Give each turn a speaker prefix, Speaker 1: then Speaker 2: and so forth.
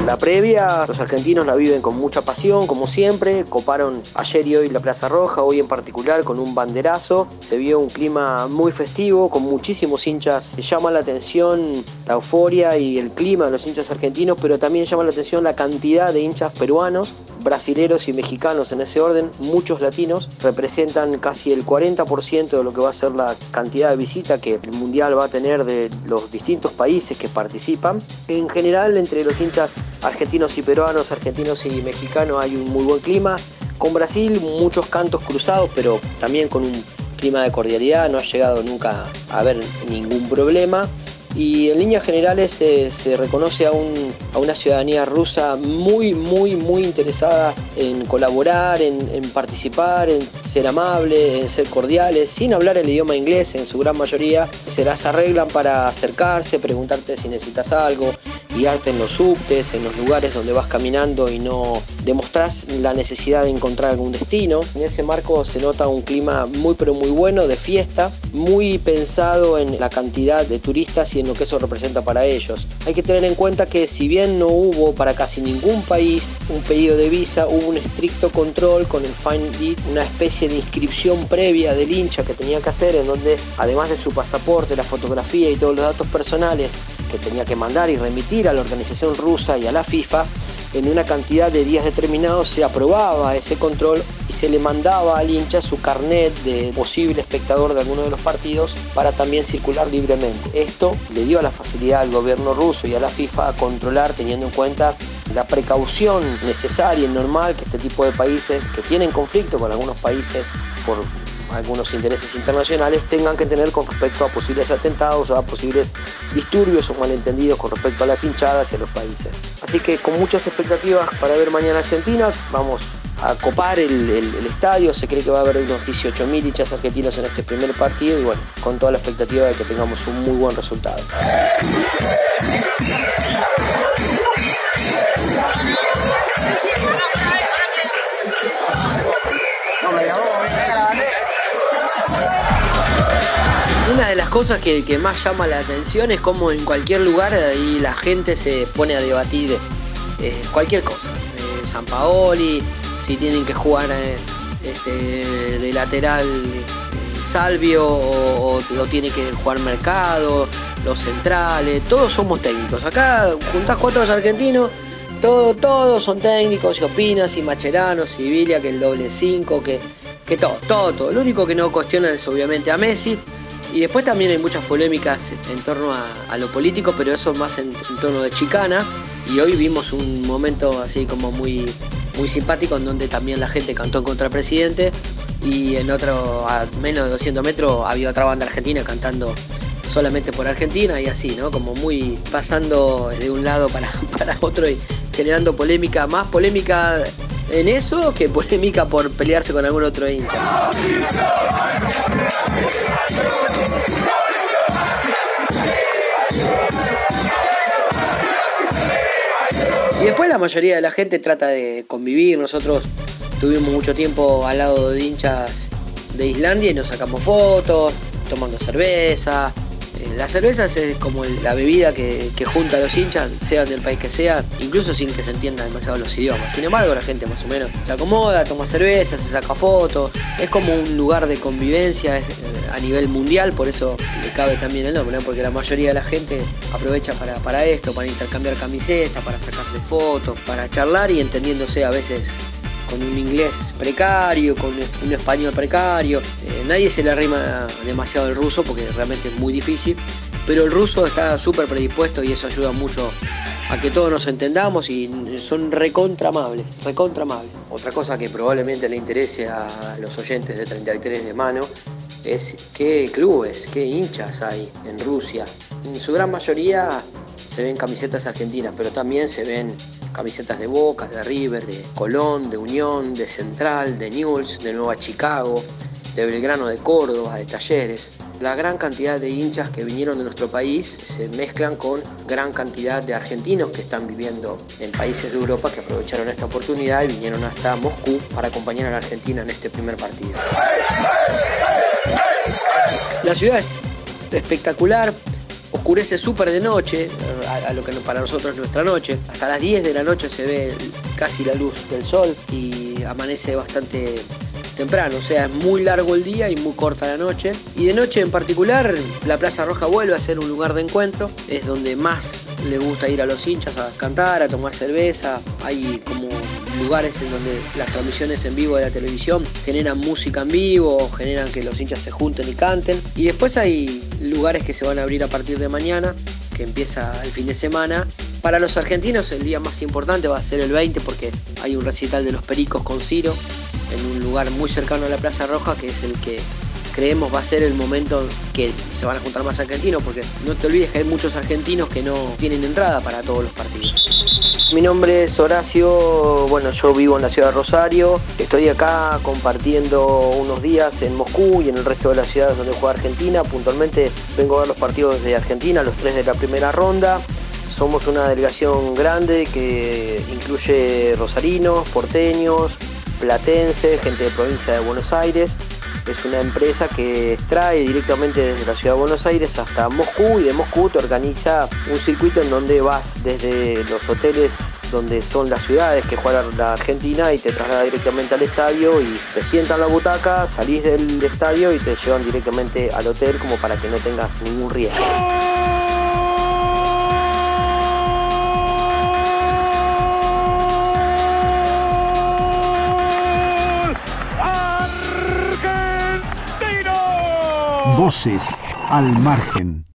Speaker 1: La previa, los argentinos la viven con mucha pasión, como siempre. Coparon ayer y hoy la Plaza Roja, hoy en particular con un banderazo. Se vio un clima muy festivo, con muchísimos hinchas. Llama la atención la euforia y el clima de los hinchas argentinos, pero también llama la atención la cantidad de hinchas peruanos, brasileros y mexicanos en ese orden, muchos latinos, representan casi el 40% de lo que va a ser la cantidad de visita que el Mundial va a tener de los distintos países que participan. En general, entre los hinchas argentinos y peruanos, argentinos y mexicanos hay un muy buen clima. Con Brasil muchos cantos cruzados, pero también con un clima de cordialidad, no ha llegado nunca a haber ningún problema. Y en líneas generales se reconoce a una ciudadanía rusa muy interesada en colaborar, en participar, en ser amable, en ser cordiales, sin hablar el idioma inglés en su gran mayoría. Se las arreglan para acercarse, preguntarte si necesitas algo, guiarte en los subtes, en los lugares donde vas caminando y no demostrás la necesidad de encontrar algún destino. En ese marco se nota un clima muy bueno de fiesta, muy pensado en la cantidad de turistas y en lo que eso representa para ellos. Hay que tener en cuenta que si bien no hubo para casi ningún país un pedido de visa, hubo un estricto control con el Find It, una especie de inscripción previa del hincha que tenía que hacer, en donde además de su pasaporte, la fotografía y todos los datos personales que tenía que mandar y remitir a la organización rusa y a la FIFA, en una cantidad de días determinados se aprobaba ese control y se le mandaba al hincha su carnet de posible espectador de alguno de los partidos para también circular libremente. Esto le dio la facilidad al gobierno ruso y a la FIFA a controlar, teniendo en cuenta la precaución necesaria y normal que este tipo de países que tienen conflicto con algunos países por algunos intereses internacionales tengan que tener con respecto a posibles atentados o a posibles disturbios o malentendidos con respecto a las hinchadas y a los países. Así que con muchas expectativas para ver mañana Argentina, vamos a copar el estadio. Se cree que va a haber unos 18.000 hinchas argentinos en este primer partido y bueno, con toda la expectativa de que tengamos un muy buen resultado. Una de las cosas que más llama la atención es cómo en cualquier lugar ahí la gente se pone a debatir cualquier cosa. Sampaoli, si tienen que jugar de lateral Salvio o tiene que jugar Mercado, los centrales, todos somos técnicos. Acá juntás 4 argentinos, todos son técnicos, y Opinas, y Mascherano, Sibilia, que el doble 5, que todo. Lo único que no cuestionan es obviamente a Messi. Y después también hay muchas polémicas en torno a lo político, pero eso más en tono de chicana. Y hoy vimos un momento así como muy simpático en donde también la gente cantó contra el presidente y en otro, a menos de 200 metros, había otra banda argentina cantando solamente por Argentina y así, ¿no? Como muy pasando de un lado para otro y generando polémica, más polémica en eso que polémica por pelearse con algún otro hincha. Y después la mayoría de la gente trata de convivir. Nosotros tuvimos mucho tiempo al lado de hinchas de Islandia y nos sacamos fotos, tomando cerveza. La cerveza es como la bebida que junta a los hinchas, sean del país que sea, incluso sin que se entiendan demasiado los idiomas. Sin embargo, la gente más o menos se acomoda, toma cerveza, se saca fotos. Es como un lugar de convivencia a nivel mundial, por eso le cabe también el nombre, ¿no? Porque la mayoría de la gente aprovecha para esto, para intercambiar camisetas, para sacarse fotos, para charlar y entendiéndose a veces con un inglés precario, con un español precario. Nadie se le arrima demasiado al ruso porque realmente es muy difícil, pero el ruso está súper predispuesto y eso ayuda mucho a que todos nos entendamos y son recontra amables. Otra cosa que probablemente le interese a los oyentes de 33 de mano es qué clubes, qué hinchas hay en Rusia. En su gran mayoría se ven camisetas argentinas, pero también se ven camisetas de Boca, de River, de Colón, de Unión, de Central, de Newell's, de Nueva Chicago, de Belgrano de Córdoba, de Talleres. La gran cantidad de hinchas que vinieron de nuestro país se mezclan con gran cantidad de argentinos que están viviendo en países de Europa que aprovecharon esta oportunidad y vinieron hasta Moscú para acompañar a la Argentina en este primer partido. La ciudad es espectacular, Oscurece súper de noche, a lo que para nosotros es nuestra noche. Hasta las 10 de la noche se ve casi la luz del sol y amanece bastante temprano, o sea, es muy largo el día y muy corta la noche. Y de noche en particular, la Plaza Roja vuelve a ser un lugar de encuentro, es donde más le gusta ir a los hinchas a cantar, a tomar cerveza. Hay como lugares en donde las transmisiones en vivo de la televisión generan música en vivo, generan que los hinchas se junten y canten. Y después hay lugares que se van a abrir a partir de mañana, que empieza el fin de semana. Para los argentinos el día más importante va a ser el 20 porque hay un recital de Los Pericos con Ciro en un lugar muy cercano a la Plaza Roja, que es el que creemos va a ser el momento que se van a juntar más argentinos, porque no te olvides que hay muchos argentinos que no tienen entrada para todos los partidos. Mi nombre es Horacio, bueno, yo vivo en la ciudad de Rosario, estoy acá compartiendo unos días en Moscú y en el resto de las ciudades donde juega Argentina. Puntualmente vengo a ver los partidos de Argentina, los 3 de la primera ronda. Somos una delegación grande que incluye rosarinos, porteños, platenses, gente de provincia de Buenos Aires. Es una empresa que trae directamente desde la ciudad de Buenos Aires hasta Moscú y de Moscú te organiza un circuito en donde vas desde los hoteles donde son las ciudades que juega la Argentina y te traslada directamente al estadio y te sientan en la butaca, salís del estadio y te llevan directamente al hotel como para que no tengas ningún riesgo.
Speaker 2: Voces al margen.